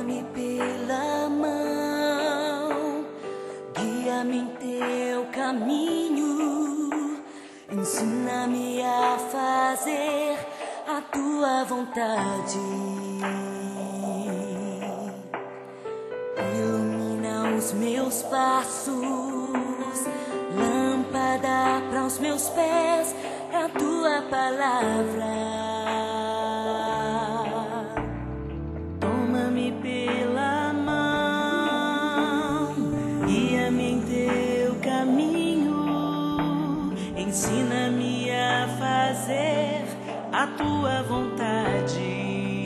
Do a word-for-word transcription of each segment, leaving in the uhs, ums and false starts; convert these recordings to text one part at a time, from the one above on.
Toma-me pela mão, guia-me em teu caminho, ensina-me a fazer a tua vontade. Ilumina os meus passos, lâmpada para os meus pés é a tua palavra. Toma-me pela mão, guia-me em teu caminho, ensina-me a fazer a tua vontade.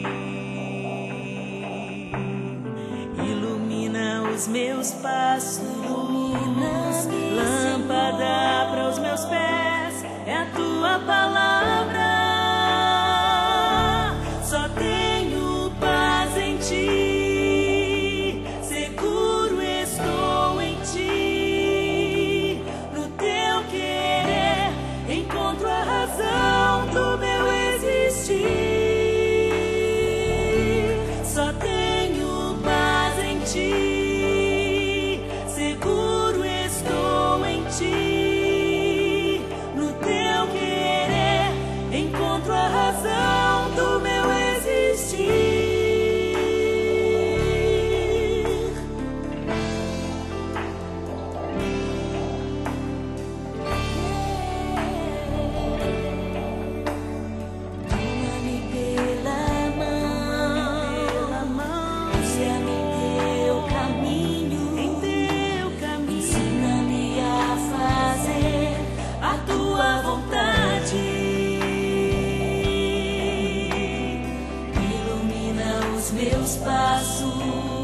Ilumina os meus passos, lâmpada para os meus pés é a tua palavra. Só tenho paz em ti, seguro estou em ti. No teu querer encontro a razão do meu existir. Só tenho paz em ti, seguro estou em ti. No teu querer encontro a razão do meu existir. Toma-me pela mão, guia-me em teu caminho, ensina-me a fazer a tua vontade. Ilumina os meus passos,